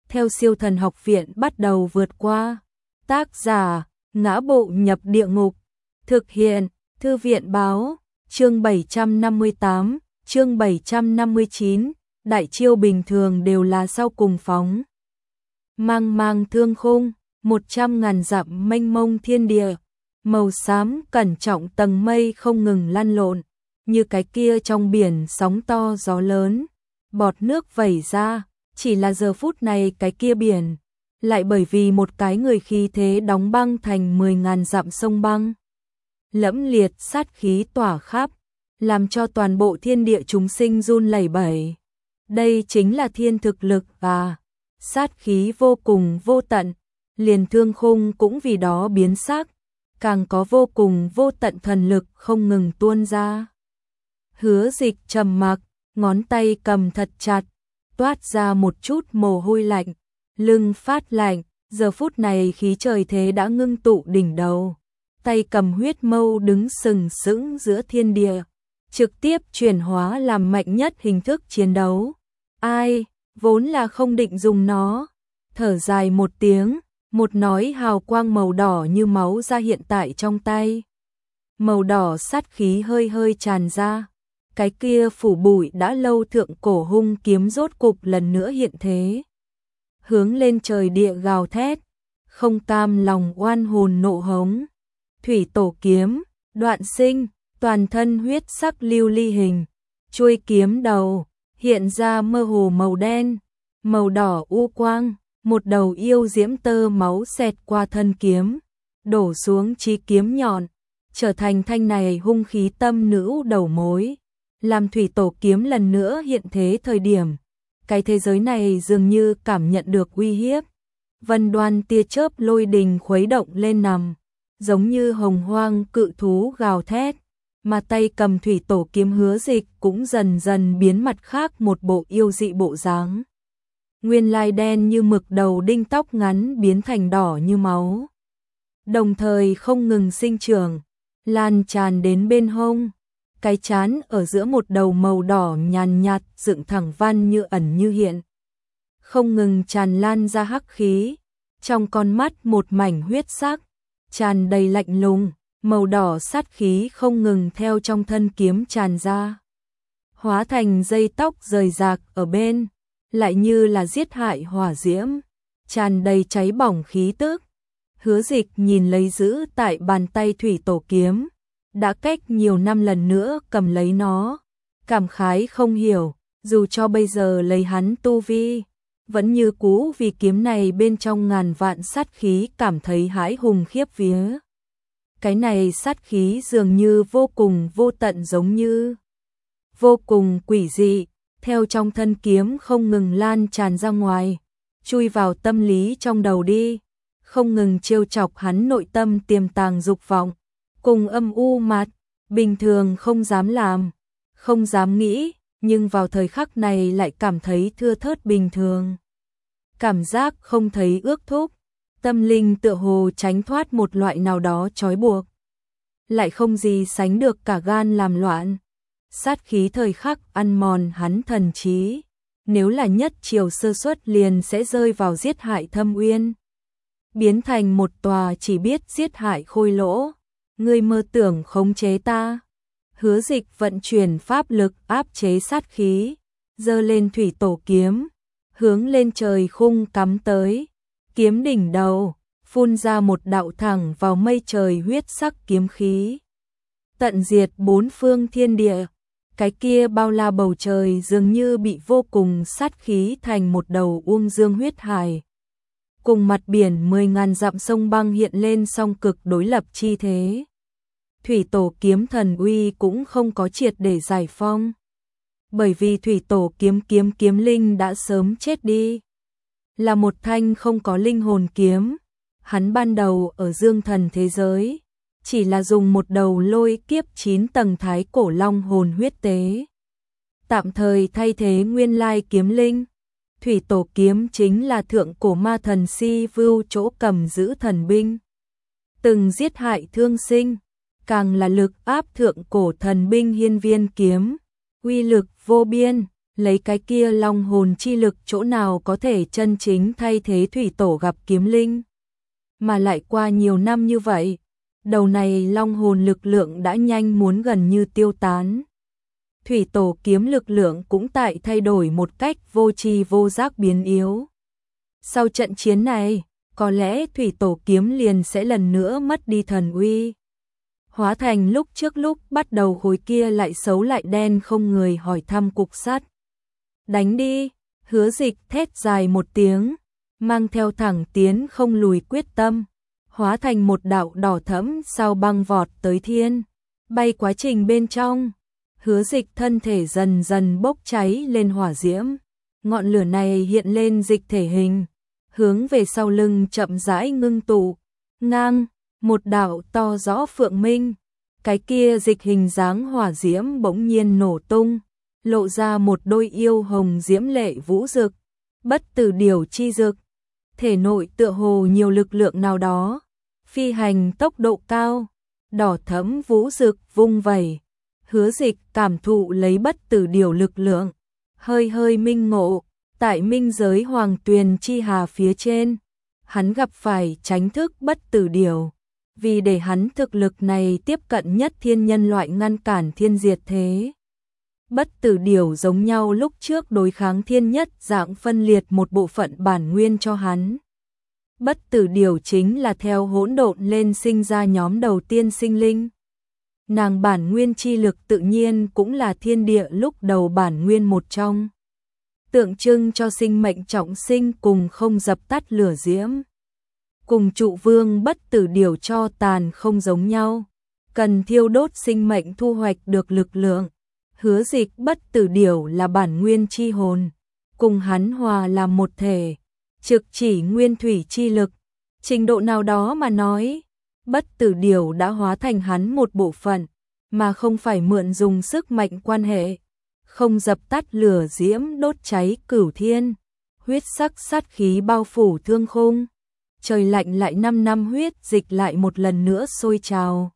theo Siêu Thần Học Viện bắt đầu vượt qua. Tác giả: Ngã Bộ Nhập Địa Ngục. Thực hiện: Thư viện báo. Chương 758, chương 759, đại chiêu bình thường đều là sau cùng phóng. Mang mang thương khung, 100.000 dặm mênh mông thiên địa, màu xám cẩn trọng tầng mây không ngừng lăn lộn, như cái kia trong biển sóng to gió lớn, bọt nước vẩy ra, chỉ là giờ phút này cái kia biển, lại bởi vì một cái người khí thế đóng băng thành 10.000 dặm sông băng. Lẫm liệt sát khí tỏa khắp, làm cho toàn bộ thiên địa chúng sinh run lẩy bẩy. Đây chính là thiên thực lực và sát khí vô cùng vô tận, liền thương khung cũng vì đó biến sắc, càng có vô cùng vô tận thần lực không ngừng tuôn ra. Hứa Dịch trầm mặc, ngón tay cầm thật chặt, toát ra một chút mồ hôi lạnh, lưng phát lạnh, giờ phút này khí trời thế đã ngưng tụ đỉnh đầu, tay cầm huyết mâu đứng sừng sững giữa thiên địa, trực tiếp chuyển hóa làm mạnh nhất hình thức chiến đấu. Ai, vốn là không định dùng nó. Thở dài một tiếng, một nói hào quang màu đỏ như máu ra hiện tại trong tay. Màu đỏ sát khí hơi hơi tràn ra, cái kia phủ bụi đã lâu thượng cổ hung kiếm rốt cục lần nữa hiện thế. Hướng lên trời địa gào thét, không cam lòng oan hồn nộ hống. Thủy tổ kiếm, đoạn sinh, toàn thân huyết sắc lưu ly hình, chuôi kiếm đầu, hiện ra mơ hồ màu đen, màu đỏ u quang, một đầu yêu diễm tơ máu xẹt qua thân kiếm, đổ xuống chí kiếm nhọn, trở thành thanh này hung khí tâm nữ đầu mối. Làm thủy tổ kiếm lần nữa hiện thế thời điểm, cái thế giới này dường như cảm nhận được uy hiếp. Vân đoan tia chớp lôi đình khuấy động lên nằm, giống như hồng hoang cự thú gào thét, mà tay cầm thủy tổ kiếm Hứa Dịch cũng dần dần biến mặt khác một bộ yêu dị bộ dáng. Nguyên lai đen như mực đầu đinh tóc ngắn biến thành đỏ như máu, đồng thời không ngừng sinh trưởng, lan tràn đến bên hông, cái trán ở giữa một đầu màu đỏ nhàn nhạt dựng thẳng văn như ẩn như hiện, không ngừng tràn lan ra hắc khí, trong con mắt một mảnh huyết sắc, tràn đầy lạnh lùng, màu đỏ sát khí không ngừng theo trong thân kiếm tràn ra, hóa thành dây tóc rời rạc ở bên, lại như là giết hại hỏa diễm, tràn đầy cháy bỏng khí tức. Hứa Dịch nhìn lấy giữ tại bàn tay thủy tổ kiếm, đã cách nhiều năm lần nữa cầm lấy nó, cảm khái không hiểu, dù cho bây giờ lấy hắn tu vi, vẫn như cũ vì kiếm này bên trong ngàn vạn sát khí cảm thấy hãi hùng khiếp vía. Cái này sát khí dường như vô cùng vô tận, giống như vô cùng quỷ dị, theo trong thân kiếm không ngừng lan tràn ra ngoài, chui vào tâm lý trong đầu đi, không ngừng trêu chọc hắn nội tâm tiềm tàng dục vọng, cùng âm u mặt, bình thường không dám làm, không dám nghĩ, nhưng vào thời khắc này lại cảm thấy thưa thớt bình thường. Cảm giác không thấy ước thúc, tâm linh tựa hồ tránh thoát một loại nào đó trói buộc, lại không gì sánh được cả gan làm loạn. Sát khí thời khắc ăn mòn hắn thần trí, nếu là nhất chiều sơ suất liền sẽ rơi vào giết hại thâm uyên, biến thành một tòa chỉ biết giết hại khôi lỗ. Ngươi mơ tưởng khống chế ta. Hứa Dịch vận chuyển pháp lực áp chế sát khí, giơ lên thủy tổ kiếm, hướng lên trời khung cắm tới, kiếm đỉnh đầu, phun ra một đạo thẳng vào mây trời huyết sắc kiếm khí, tận diệt bốn phương thiên địa. Cái kia bao la bầu trời dường như bị vô cùng sát khí thành một đầu uông dương huyết hải, cùng mặt biển 10.000 dặm sông băng hiện lên song cực đối lập chi thế. Thủy tổ kiếm thần uy cũng không có triệt để giải phong, bởi vì thủy tổ kiếm linh đã sớm chết đi, là một thanh không có linh hồn kiếm. Hắn ban đầu ở dương thần thế giới, chỉ là dùng một đầu lôi kiếp 9 tầng thái cổ long hồn huyết tế, tạm thời thay thế nguyên lai kiếm linh. Thủy tổ kiếm chính là thượng cổ ma thần Si Vưu chỗ cầm giữ thần binh, từng giết hại thương sinh, càng là lực áp thượng cổ thần binh hiên viên kiếm, uy lực vô biên, lấy cái kia long hồn chi lực chỗ nào có thể chân chính thay thế thủy tổ gặp kiếm linh. Mà lại qua nhiều năm như vậy, đầu này long hồn lực lượng đã nhanh muốn gần như tiêu tán. Thủy tổ kiếm lực lượng cũng tại thay đổi một cách vô tri vô giác biến yếu. Sau trận chiến này, có lẽ thủy tổ kiếm liền sẽ lần nữa mất đi thần uy. Hóa thành lúc trước lúc bắt đầu khối kia lại xấu lại đen không người hỏi thăm cục sắt. Đánh đi, Hứa Dịch thét dài một tiếng, mang theo thẳng tiến không lùi quyết tâm, hóa thành một đạo đỏ thẫm sao băng vọt tới thiên. Bay quá trình bên trong, Hứa Dịch thân thể dần dần bốc cháy lên hỏa diễm, ngọn lửa này hiện lên dịch thể hình, hướng về sau lưng chậm rãi ngưng tụ, ngang, một đạo to rõ phượng minh, cái kia dịch hình dáng hỏa diễm bỗng nhiên nổ tung, lộ ra một đôi yêu hồng diễm lệ vũ dực, bất tử điều chi dực, thể nội tựa hồ nhiều lực lượng nào đó, phi hành tốc độ cao, đỏ thẫm vũ dực vung vẩy. Hứa Dịch cảm thụ lấy bất tử điều lực lượng, hơi hơi minh ngộ, tại minh giới hoàng tuyền chi hà phía trên, hắn gặp phải tránh thức bất tử điều, vì để hắn thực lực này tiếp cận nhất thiên nhân loại ngăn cản thiên diệt thế. Bất tử điều giống nhau lúc trước đối kháng thiên nhất dạng phân liệt một bộ phận bản nguyên cho hắn. Bất tử điều chính là theo hỗn độn lên sinh ra nhóm đầu tiên sinh linh. Nàng bản nguyên chi lực tự nhiên cũng là thiên địa lúc đầu bản nguyên một trong. Tượng trưng cho sinh mệnh trọng sinh cùng không dập tắt lửa diễm. Cùng trụ vương bất tử điều cho tàn không giống nhau. Cần thiêu đốt sinh mệnh thu hoạch được lực lượng. Hứa Dịch bất tử điều là bản nguyên chi hồn. Cùng hắn hòa làm một thể. Trực chỉ nguyên thủy chi lực. Trình độ nào đó mà nói, bất tử điều đã hóa thành hắn một bộ phận, mà không phải mượn dùng sức mạnh quan hệ. Không dập tắt lửa diễm đốt cháy cửu thiên, huyết sắc sát khí bao phủ thương khung. Trời lạnh lại 5 năm huyết dịch lại một lần nữa sôi trào.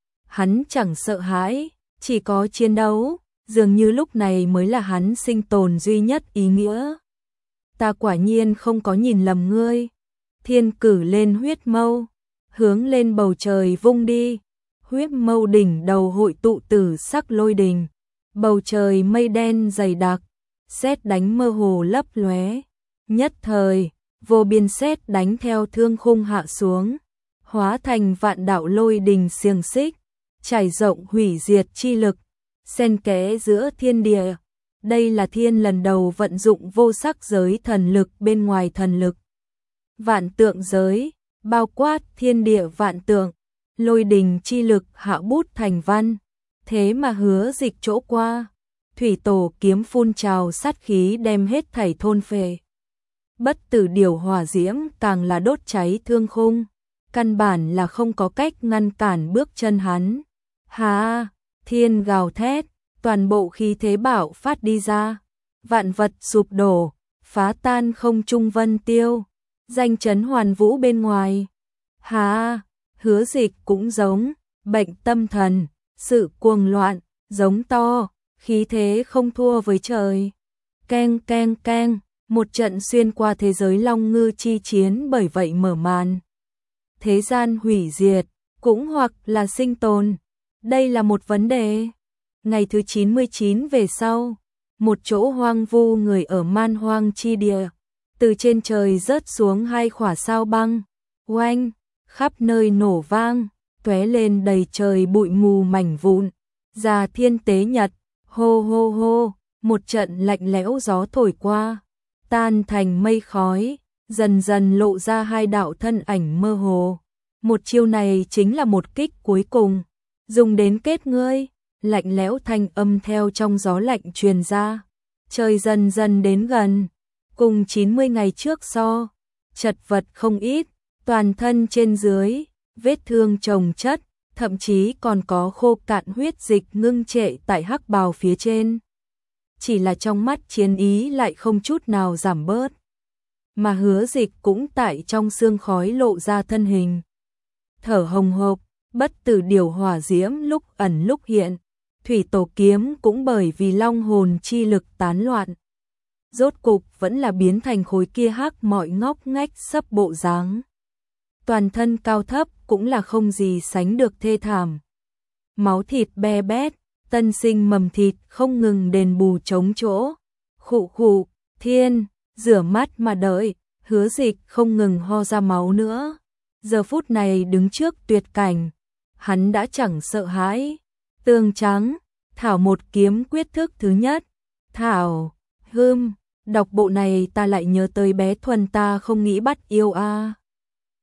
Hắn chẳng sợ hãi, chỉ có chiến đấu, dường như lúc này mới là hắn sinh tồn duy nhất ý nghĩa. Ta quả nhiên không có nhìn lầm ngươi. Thiên cử lên huyết mâu, hướng lên bầu trời vung đi. Huyết mâu đỉnh đầu hội tụ tử sắc lôi đình. Bầu trời mây đen dày đặc, sét đánh mơ hồ lấp lóe. Nhất thời, vô biên sét đánh theo thương khung hạ xuống, hóa thành vạn đạo lôi đình xiềng xích, trải rộng hủy diệt chi lực, xen kẽ giữa thiên địa. Đây là thiên lần đầu vận dụng vô sắc giới thần lực bên ngoài thần lực. Vạn tượng giới, bao quát thiên địa vạn tượng, lôi đình chi lực hạ bút thành văn. Thế mà Hứa Dịch chỗ qua, thủy tổ kiếm phun trào sát khí đem hết thảy thôn phệ. Bất tử điều hỏa diễm càng là đốt cháy thương khung, căn bản là không có cách ngăn cản bước chân hắn. Hà, thiên gào thét, toàn bộ khí thế bạo phát đi ra, vạn vật sụp đổ, phá tan không trung vân tiêu, danh chấn hoàn vũ bên ngoài. Hà, Hứa Dịch cũng giống, bệnh tâm thần, sự cuồng loạn, giống to, khí thế không thua với trời. Keng keng keng, một trận xuyên qua thế giới long ngư chi chiến bởi vậy mở màn. Thế gian hủy diệt, cũng hoặc là sinh tồn, đây là một vấn đề. Ngày thứ 99 về sau, một chỗ hoang vu người ở man hoang chi địa, từ trên trời rớt xuống 2 khỏa sao băng, oanh, khắp nơi nổ vang, tóe lên đầy trời bụi mù mảnh vụn. Già thiên tế nhật, hô hô hô, một trận lạnh lẽo gió thổi qua, tan thành mây khói, dần dần lộ ra 2 đạo thân ảnh mơ hồ. Một chiêu này chính là một kích cuối cùng, dùng đến kết ngươi. Lạnh lẽo thanh âm theo trong gió lạnh truyền ra. Trời dần dần đến gần, cùng 90 ngày trước so, chật vật không ít, toàn thân trên dưới, vết thương chồng chất, thậm chí còn có khô cạn huyết dịch ngưng trệ tại hắc bào phía trên. Chỉ là trong mắt chiến ý lại không chút nào giảm bớt. Mà Hứa Dịch cũng tại trong sương khói lộ ra thân hình. Thở hồng hộc, bất tử điều hỏa diễm lúc ẩn lúc hiện. thủy tổ kiếm cũng bởi vì long hồn chi lực tán loạn. Rốt cục vẫn là biến thành khối kia hắc mọi ngóc ngách sấp bộ dáng. Toàn thân cao thấp cũng là không gì sánh được thê thảm. Máu thịt be bét, tân sinh mầm thịt không ngừng đền bù chống chỗ. Khụ khụ, thiên, rửa mắt mà đợi, Hứa Dịch không ngừng ho ra máu nữa. Giờ phút này đứng trước tuyệt cảnh, hắn đã chẳng sợ hãi. Tương trắng, thảo một kiếm quyết thức thứ nhất. Thảo, đọc bộ này ta lại nhớ tới bé Thuần ta không nghĩ bắt yêu a.